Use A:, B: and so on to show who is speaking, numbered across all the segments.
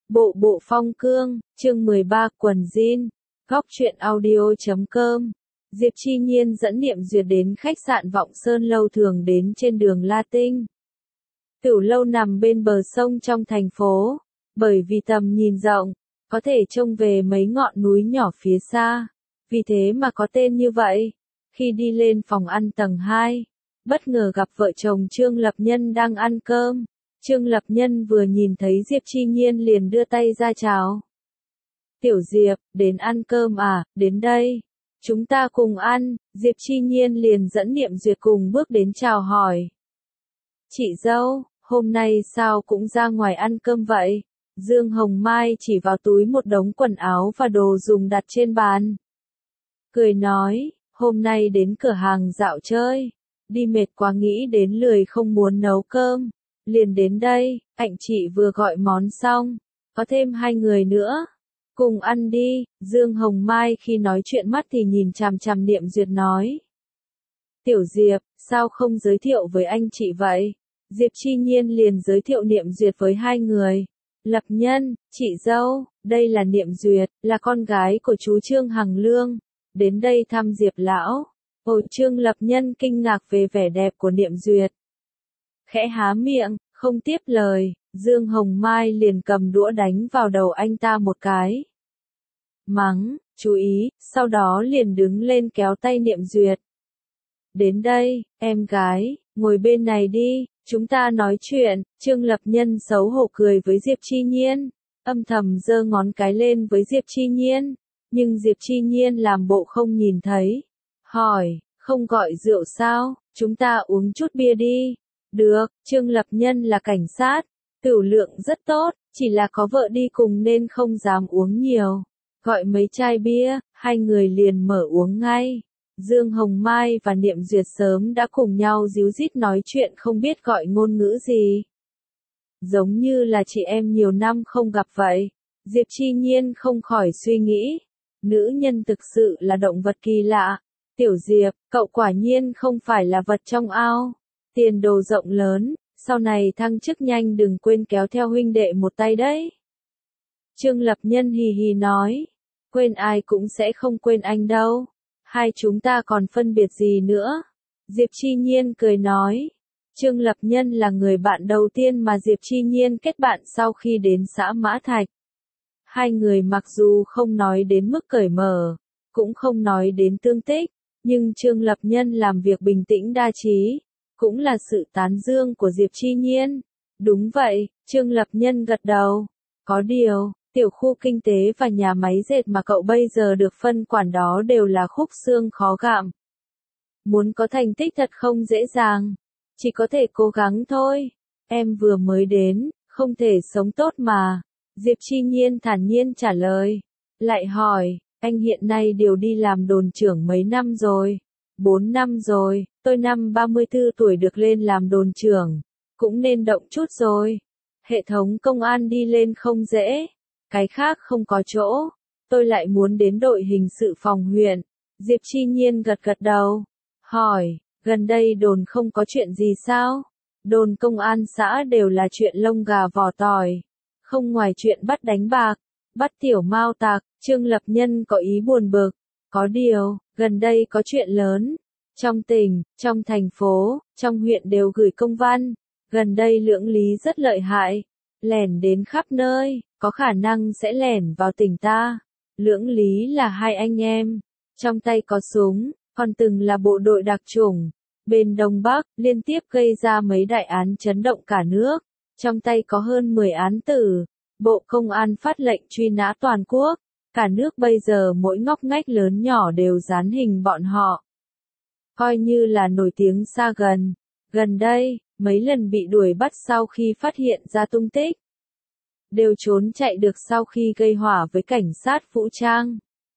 A: Bộ bộ phong cương, chương 13 quần jean, góc truyện audio.com. Diệp Chi Nhiên dẫn Niệm Duyệt đến khách sạn Vọng Sơn Lâu thường đến trên đường La Tinh. Tửu lâu nằm bên bờ sông trong thành phố, bởi vì tầm nhìn rộng, có thể trông về mấy ngọn núi nhỏ phía xa, vì thế mà có tên như vậy. Khi đi lên phòng ăn tầng 2, bất ngờ gặp vợ chồng Trương Lập Nhân đang ăn cơm. Trương Lập Nhân vừa nhìn thấy Diệp Chi Nhiên liền đưa tay ra chào. Tiểu Diệp, đến ăn cơm à, đến đây. Chúng ta cùng ăn, Diệp Chi Nhiên liền dẫn Niệm Duyệt cùng bước đến chào hỏi. Chị dâu, hôm nay sao cũng ra ngoài ăn cơm vậy? Dương Hồng Mai chỉ vào túi một đống quần áo và đồ dùng đặt trên bàn. Cười nói, hôm nay đến cửa hàng dạo chơi, đi mệt quá nghĩ đến lười không muốn nấu cơm. Liền đến đây, anh chị vừa gọi món xong, có thêm 2 người nữa. Cùng ăn đi, Dương Hồng Mai khi nói chuyện mắt thì nhìn chằm chằm Niệm Duyệt nói. Tiểu Diệp, sao không giới thiệu với anh chị vậy? Diệp Chi Nhiên liền giới thiệu Niệm Duyệt với 2 người. Lập Nhân, chị dâu, đây là Niệm Duyệt, là con gái của chú Trương Hằng Lương, đến đây thăm Diệp lão. Ôi, Trương Lập Nhân kinh ngạc về vẻ đẹp của Niệm Duyệt. Khẽ há miệng, không tiếp lời, Dương Hồng Mai liền cầm đũa đánh vào đầu anh ta một cái. Mắng, chú ý, sau đó liền đứng lên kéo tay Niệm Duyệt. Đến đây, em gái, ngồi bên này đi, chúng ta nói chuyện. Trương Lập Nhân xấu hổ cười với Diệp Chi Nhiên, âm thầm giơ ngón cái lên với Diệp Chi Nhiên, nhưng Diệp Chi Nhiên làm bộ không nhìn thấy. Hỏi, không gọi rượu sao, chúng ta uống chút bia đi. Được, Trương Lập Nhân là cảnh sát, tửu lượng rất tốt, chỉ là có vợ đi cùng nên không dám uống nhiều. Gọi mấy chai bia, 2 người liền mở uống ngay. Dương Hồng Mai và Niệm Duyệt sớm đã cùng nhau díu dít nói chuyện không biết gọi ngôn ngữ gì. Giống như là chị em nhiều năm không gặp vậy. Diệp Chi Nhiên không khỏi suy nghĩ. Nữ nhân thực sự là động vật kỳ lạ. Tiểu Diệp, cậu quả nhiên không phải là vật trong ao. Tiền đồ rộng lớn, sau này thăng chức nhanh đừng quên kéo theo huynh đệ một tay đấy. Trương Lập Nhân hì hì nói, quên ai cũng sẽ không quên anh đâu. Hai chúng ta còn phân biệt gì nữa? Diệp Chi Nhiên cười nói, Trương Lập Nhân là người bạn đầu tiên mà Diệp Chi Nhiên kết bạn sau khi đến xã Mã Thạch. 2 người mặc dù không nói đến mức cởi mở, cũng không nói đến tương tích, nhưng Trương Lập Nhân làm việc bình tĩnh đa trí. Cũng là sự tán dương của Diệp Chi Nhiên. Đúng vậy, Trương Lập Nhân gật đầu. Có điều, tiểu khu kinh tế và nhà máy dệt mà cậu bây giờ được phân quản đó đều là khúc xương khó gặm. Muốn có thành tích thật không dễ dàng. Chỉ có thể cố gắng thôi. Em vừa mới đến, không thể sống tốt mà. Diệp Chi Nhiên thản nhiên trả lời. Lại hỏi, anh hiện nay đều đi làm đồn trưởng mấy năm rồi? 4 năm rồi, tôi năm 34 tuổi được lên làm đồn trưởng, cũng nên động chút rồi. Hệ thống công an đi lên không dễ, cái khác không có chỗ, tôi lại muốn đến đội hình sự phòng huyện. Diệp Chi Nhiên gật gật đầu, hỏi, gần đây đồn không có chuyện gì sao? Đồn công an xã đều là chuyện lông gà vỏ tỏi, không ngoài chuyện bắt đánh bạc, bắt tiểu mao tạc. Trương Lập Nhân có ý buồn bực. Có điều, gần đây có chuyện lớn. Trong tỉnh, trong thành phố, trong huyện đều gửi công văn. Gần đây Lưỡng Lý rất lợi hại. Lẻn đến khắp nơi, có khả năng sẽ lẻn vào tỉnh ta. Lưỡng Lý là 2 anh em. Trong tay có súng, còn từng là bộ đội đặc chủng. Bên Đông Bắc, liên tiếp gây ra mấy đại án chấn động cả nước. Trong tay có hơn 10 án tử. Bộ Công an phát lệnh truy nã toàn quốc. Cả nước bây giờ mỗi ngóc ngách lớn nhỏ đều dán hình bọn họ. Coi như là nổi tiếng xa gần. Gần đây, mấy lần bị đuổi bắt sau khi phát hiện ra tung tích. Đều trốn chạy được sau khi gây hỏa với cảnh sát vũ trang.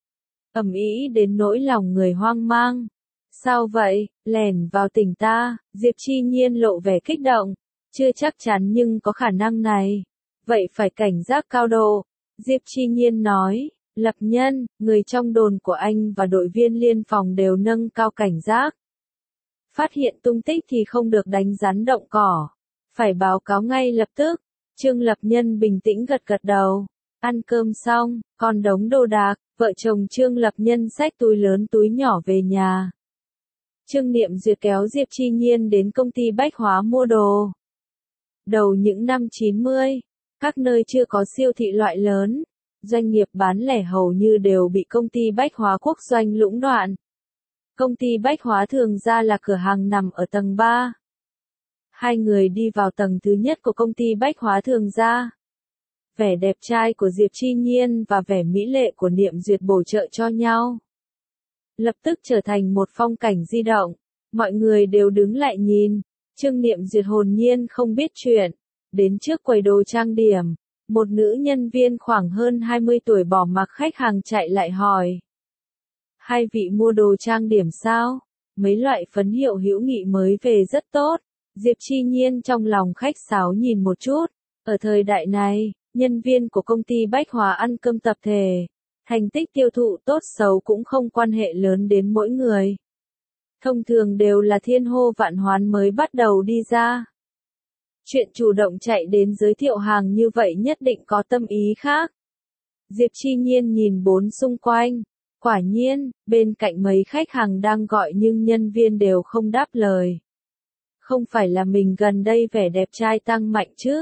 A: Ầm ĩ đến nỗi lòng người hoang mang. Sao vậy, lẻn vào tỉnh ta? Diệp Chi Nhiên lộ vẻ kích động. Chưa chắc chắn nhưng có khả năng này. Vậy phải cảnh giác cao độ. Diệp Chi Nhiên nói. Lập Nhân, người trong đồn của anh và đội viên liên phòng đều nâng cao cảnh giác. Phát hiện tung tích thì không được đánh rắn động cỏ. Phải báo cáo ngay lập tức. Trương Lập Nhân bình tĩnh gật gật đầu. Ăn cơm xong, còn đống đồ đạc, vợ chồng Trương Lập Nhân xách túi lớn túi nhỏ về nhà. Trương Niệm Duyệt kéo Diệp Chi Nhiên đến công ty bách hóa mua đồ. Đầu những năm 90, các nơi chưa có siêu thị loại lớn, doanh nghiệp bán lẻ hầu như đều bị công ty bách hóa quốc doanh lũng đoạn. Công ty bách hóa Thường Gia là cửa hàng nằm ở tầng 3. Hai người đi vào tầng thứ nhất của công ty bách hóa Thường Gia. Vẻ đẹp trai của Diệp Chi Nhiên và vẻ mỹ lệ của Niệm Duyệt bổ trợ cho nhau. Lập tức trở thành một phong cảnh di động, mọi người đều đứng lại nhìn. Trương Niệm Duyệt hồn nhiên không biết chuyện, đến trước quầy đồ trang điểm, một nữ nhân viên khoảng hơn 20 tuổi bỏ mặc khách hàng chạy lại hỏi. Hai vị mua đồ trang điểm sao? Mấy loại phấn hiệu hữu nghị mới về rất tốt. Diệp Chi Nhiên trong lòng khách sáo nhìn một chút. Ở thời đại này, nhân viên của công ty bách hóa ăn cơm tập thể. Thành tích tiêu thụ tốt xấu cũng không quan hệ lớn đến mỗi người. Thông thường đều là thiên hô vạn hoán mới bắt đầu đi ra. Chuyện chủ động chạy đến giới thiệu hàng như vậy nhất định có tâm ý khác. Diệp Chi Nhiên nhìn bốn xung quanh. Quả nhiên, bên cạnh mấy khách hàng đang gọi nhưng nhân viên đều không đáp lời. Không phải là mình gần đây vẻ đẹp trai tăng mạnh chứ?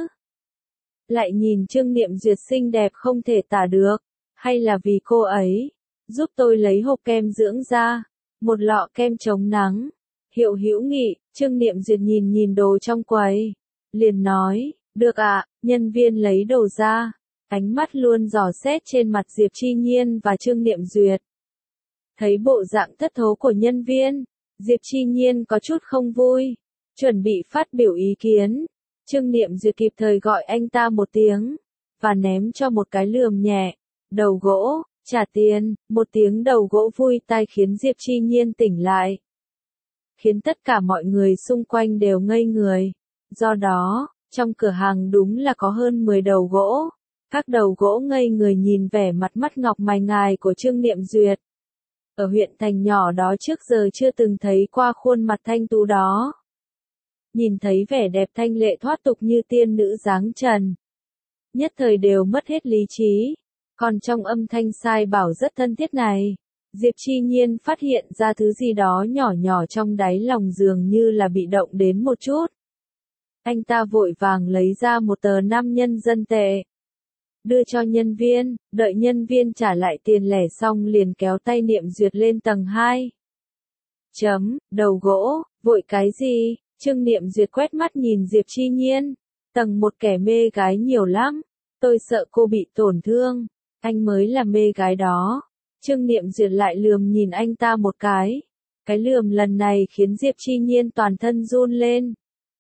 A: Lại nhìn Trương Niệm Duyệt xinh đẹp không thể tả được. Hay là vì cô ấy giúp tôi lấy hộp kem dưỡng da, một lọ kem chống nắng, hiệu hữu nghị. Trương Niệm Duyệt nhìn nhìn đồ trong quầy, liền nói, được ạ. Nhân viên lấy đồ ra, ánh mắt luôn dò xét trên mặt Diệp Chi Nhiên và Trương Niệm Duyệt. Thấy bộ dạng thất thố của nhân viên, Diệp Chi Nhiên có chút không vui, chuẩn bị phát biểu ý kiến. Trương Niệm Duyệt kịp thời gọi anh ta một tiếng, và ném cho một cái lườm nhẹ. Đầu gỗ, trả tiền. Một tiếng đầu gỗ vui tai khiến Diệp Chi Nhiên tỉnh lại. Khiến tất cả mọi người xung quanh đều ngây người. Do đó, trong cửa hàng đúng là có hơn 10 đầu gỗ. Các đầu gỗ ngây người nhìn vẻ mặt mắt ngọc mày ngài của Trương Niệm Duyệt. Ở huyện thành nhỏ đó trước giờ chưa từng thấy qua khuôn mặt thanh tú đó. Nhìn thấy vẻ đẹp thanh lệ thoát tục như tiên nữ dáng trần. Nhất thời đều mất hết lý trí. Còn trong âm thanh sai bảo rất thân thiết này, Diệp Chi Nhiên phát hiện ra thứ gì đó nhỏ nhỏ trong đáy lòng dường như là bị động đến một chút. Anh ta vội vàng lấy ra một tờ 5 nhân dân tệ. Đưa cho nhân viên, đợi nhân viên trả lại tiền lẻ xong liền kéo tay Niệm Duyệt lên tầng 2. Đầu gỗ, vội cái gì? Trương Niệm Duyệt quét mắt nhìn Diệp Chi Nhiên. Tầng 1 kẻ mê gái nhiều lắm, tôi sợ cô bị tổn thương. Anh mới là mê gái đó. Trương Niệm Duyệt lại lườm nhìn anh ta một cái. Cái lườm lần này khiến Diệp Chi Nhiên toàn thân run lên.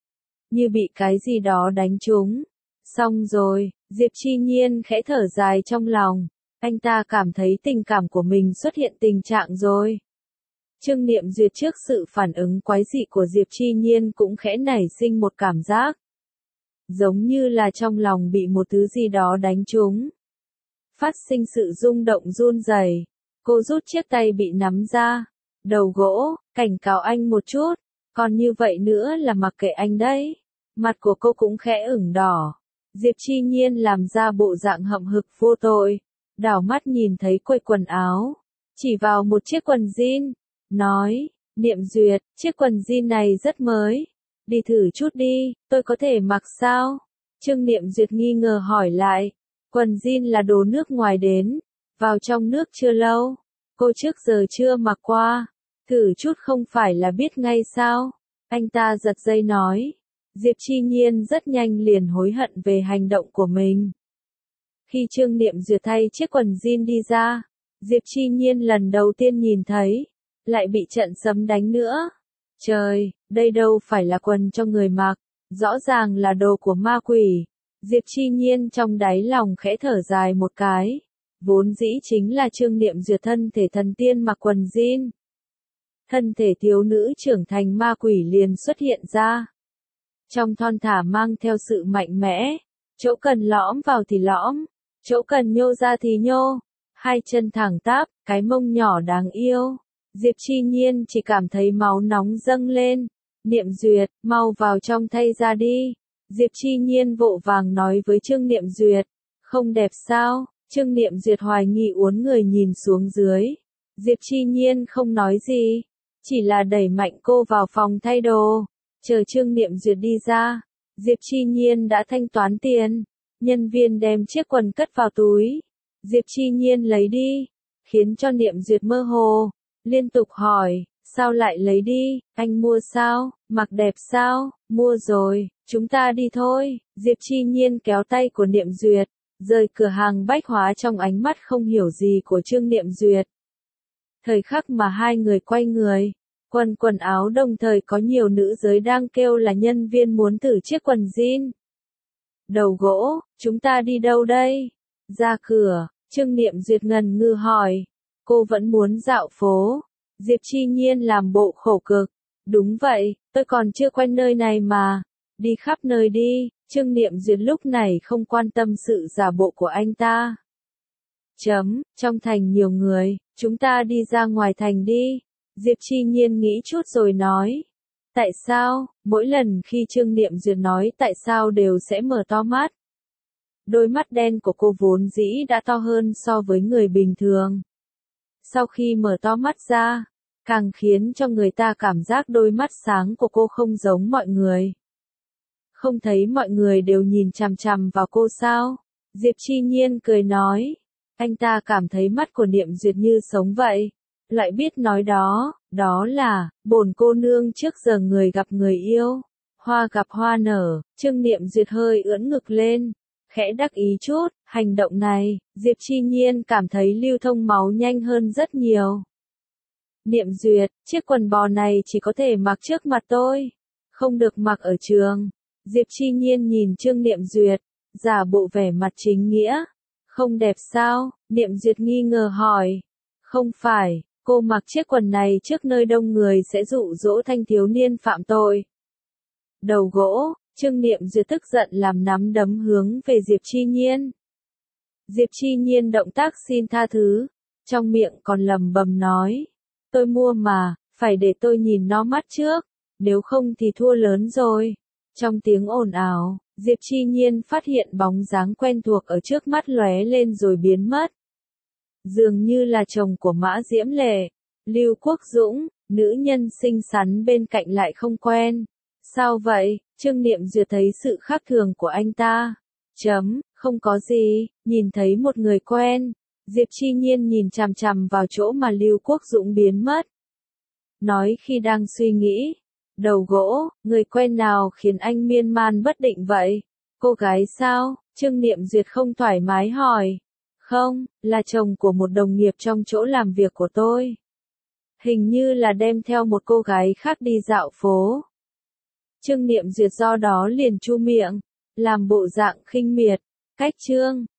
A: Như bị cái gì đó đánh trúng. Xong rồi, Diệp Chi Nhiên khẽ thở dài trong lòng. Anh ta cảm thấy tình cảm của mình xuất hiện tình trạng rồi. Trương Niệm Duyệt trước sự phản ứng quái dị của Diệp Chi Nhiên cũng khẽ nảy sinh một cảm giác. Giống như là trong lòng bị một thứ gì đó đánh trúng. Phát sinh sự rung động run rẩy. Cô rút chiếc tay bị nắm ra. Đầu gỗ, cảnh cáo anh một chút. Còn như vậy nữa là mặc kệ anh đấy. Mặt của cô cũng khẽ ửng đỏ. Diệp Chi Nhiên làm ra bộ dạng hậm hực vô tội. Đảo mắt nhìn thấy quầy quần áo. Chỉ vào một chiếc quần jean. Nói, Niệm Duyệt, chiếc quần jean này rất mới. Đi thử chút đi, tôi có thể mặc sao? Trương Niệm Duyệt nghi ngờ hỏi lại. Quần jean là đồ nước ngoài đến. Vào trong nước chưa lâu. Cô trước giờ chưa mặc qua. Thử chút không phải là biết ngay sao? Anh ta giật dây nói. Diệp Chi Nhiên rất nhanh liền hối hận về hành động của mình. Khi Trương Niệm Duyệt thay chiếc quần jean đi ra, Diệp Chi Nhiên lần đầu tiên nhìn thấy, lại bị trận sấm đánh nữa. Trời, đây đâu phải là quần cho người mặc, rõ ràng là đồ của ma quỷ. Diệp Chi Nhiên trong đáy lòng khẽ thở dài một cái. Vốn dĩ chính là Trương Niệm Duyệt thân thể thần tiên mặc quần jean. Thân thể thiếu nữ trưởng thành ma quỷ liền xuất hiện ra. Trong thon thả mang theo sự mạnh mẽ, chỗ cần lõm vào thì lõm, chỗ cần nhô ra thì nhô, hai chân thẳng tắp, cái mông nhỏ đáng yêu. Diệp Chi Nhiên chỉ cảm thấy máu nóng dâng lên. Niệm Duyệt, mau vào trong thay ra đi. Diệp Chi Nhiên vội vàng nói với Trương Niệm Duyệt. Không đẹp sao? Trương Niệm Duyệt hoài nghi uốn người nhìn xuống dưới. Diệp Chi Nhiên không nói gì, chỉ là đẩy mạnh cô vào phòng thay đồ. Chờ Trương Niệm Duyệt đi ra, Diệp Chi Nhiên đã thanh toán tiền. Nhân viên đem chiếc quần cất vào túi. Diệp Chi Nhiên lấy đi, khiến cho Niệm Duyệt mơ hồ, liên tục hỏi, sao lại lấy đi, anh mua sao, mặc đẹp sao, mua rồi, chúng ta đi thôi. Diệp Chi Nhiên kéo tay của Niệm Duyệt, rời cửa hàng bách hóa trong ánh mắt không hiểu gì của Trương Niệm Duyệt. Thời khắc mà hai người quay người, quần áo đồng thời có nhiều nữ giới đang kêu là nhân viên muốn thử chiếc quần jean. Đầu gỗ, chúng ta đi đâu đây? Ra cửa, Trương Niệm Duyệt ngần ngừ hỏi. Cô vẫn muốn dạo phố. Diệp Chi Nhiên làm bộ khổ cực. Đúng vậy, tôi còn chưa quen nơi này mà. Đi khắp nơi đi. Trương Niệm Duyệt lúc này không quan tâm sự giả bộ của anh ta. Trong thành nhiều người, chúng ta đi ra ngoài thành đi. Diệp Chi Nhiên nghĩ chút rồi nói. Tại sao, mỗi lần khi Trương Niệm Duyệt nói tại sao đều sẽ mở to mắt. Đôi mắt đen của cô vốn dĩ đã to hơn so với người bình thường. Sau khi mở to mắt ra, càng khiến cho người ta cảm giác đôi mắt sáng của cô không giống mọi người. Không thấy mọi người đều nhìn chằm chằm vào cô sao? Diệp Chi Nhiên cười nói. Anh ta cảm thấy mắt của Niệm Duyệt như sống vậy. Lại biết nói đó là, bổn cô nương trước giờ người gặp người yêu. Hoa gặp hoa nở, Trương Niệm Duyệt hơi ưỡn ngực lên. Khẽ đắc ý chút, hành động này, Diệp Chi Nhiên cảm thấy lưu thông máu nhanh hơn rất nhiều. Niệm Duyệt, chiếc quần bò này chỉ có thể mặc trước mặt tôi, không được mặc ở trường. Diệp Chi Nhiên nhìn Trương Niệm Duyệt, giả bộ vẻ mặt chính nghĩa. Không đẹp sao? Niệm Duyệt nghi ngờ hỏi. Không phải, cô mặc chiếc quần này trước nơi đông người sẽ dụ dỗ thanh thiếu niên phạm tội. Đầu gỗ, Trương Niệm Duyệt tức giận làm nắm đấm hướng về Diệp Chi Nhiên. Diệp Chi Nhiên động tác xin tha thứ, trong miệng còn lẩm bẩm nói. Tôi mua mà, phải để tôi nhìn nó mắt trước, nếu không thì thua lớn rồi. Trong tiếng ồn ào, Diệp Chi Nhiên phát hiện bóng dáng quen thuộc ở trước mắt lóe lên rồi biến mất. Dường như là chồng của Mã Diễm Lệ, Lưu Quốc Dũng, nữ nhân xinh xắn bên cạnh lại không quen. Sao vậy? Trương Niệm Duyệt thấy sự khác thường của anh ta. Không có gì, nhìn thấy một người quen. Diệp Chi Nhiên nhìn chằm chằm vào chỗ mà Lưu Quốc Dũng biến mất. Nói khi đang suy nghĩ. Đầu gỗ, người quen nào khiến anh miên man bất định vậy? Cô gái sao? Trương Niệm Duyệt không thoải mái hỏi. Không, là chồng của một đồng nghiệp trong chỗ làm việc của tôi. Hình như là đem theo một cô gái khác đi dạo phố. Trương Niệm Duyệt do đó liền chu miệng, làm bộ dạng khinh miệt. Cách Trương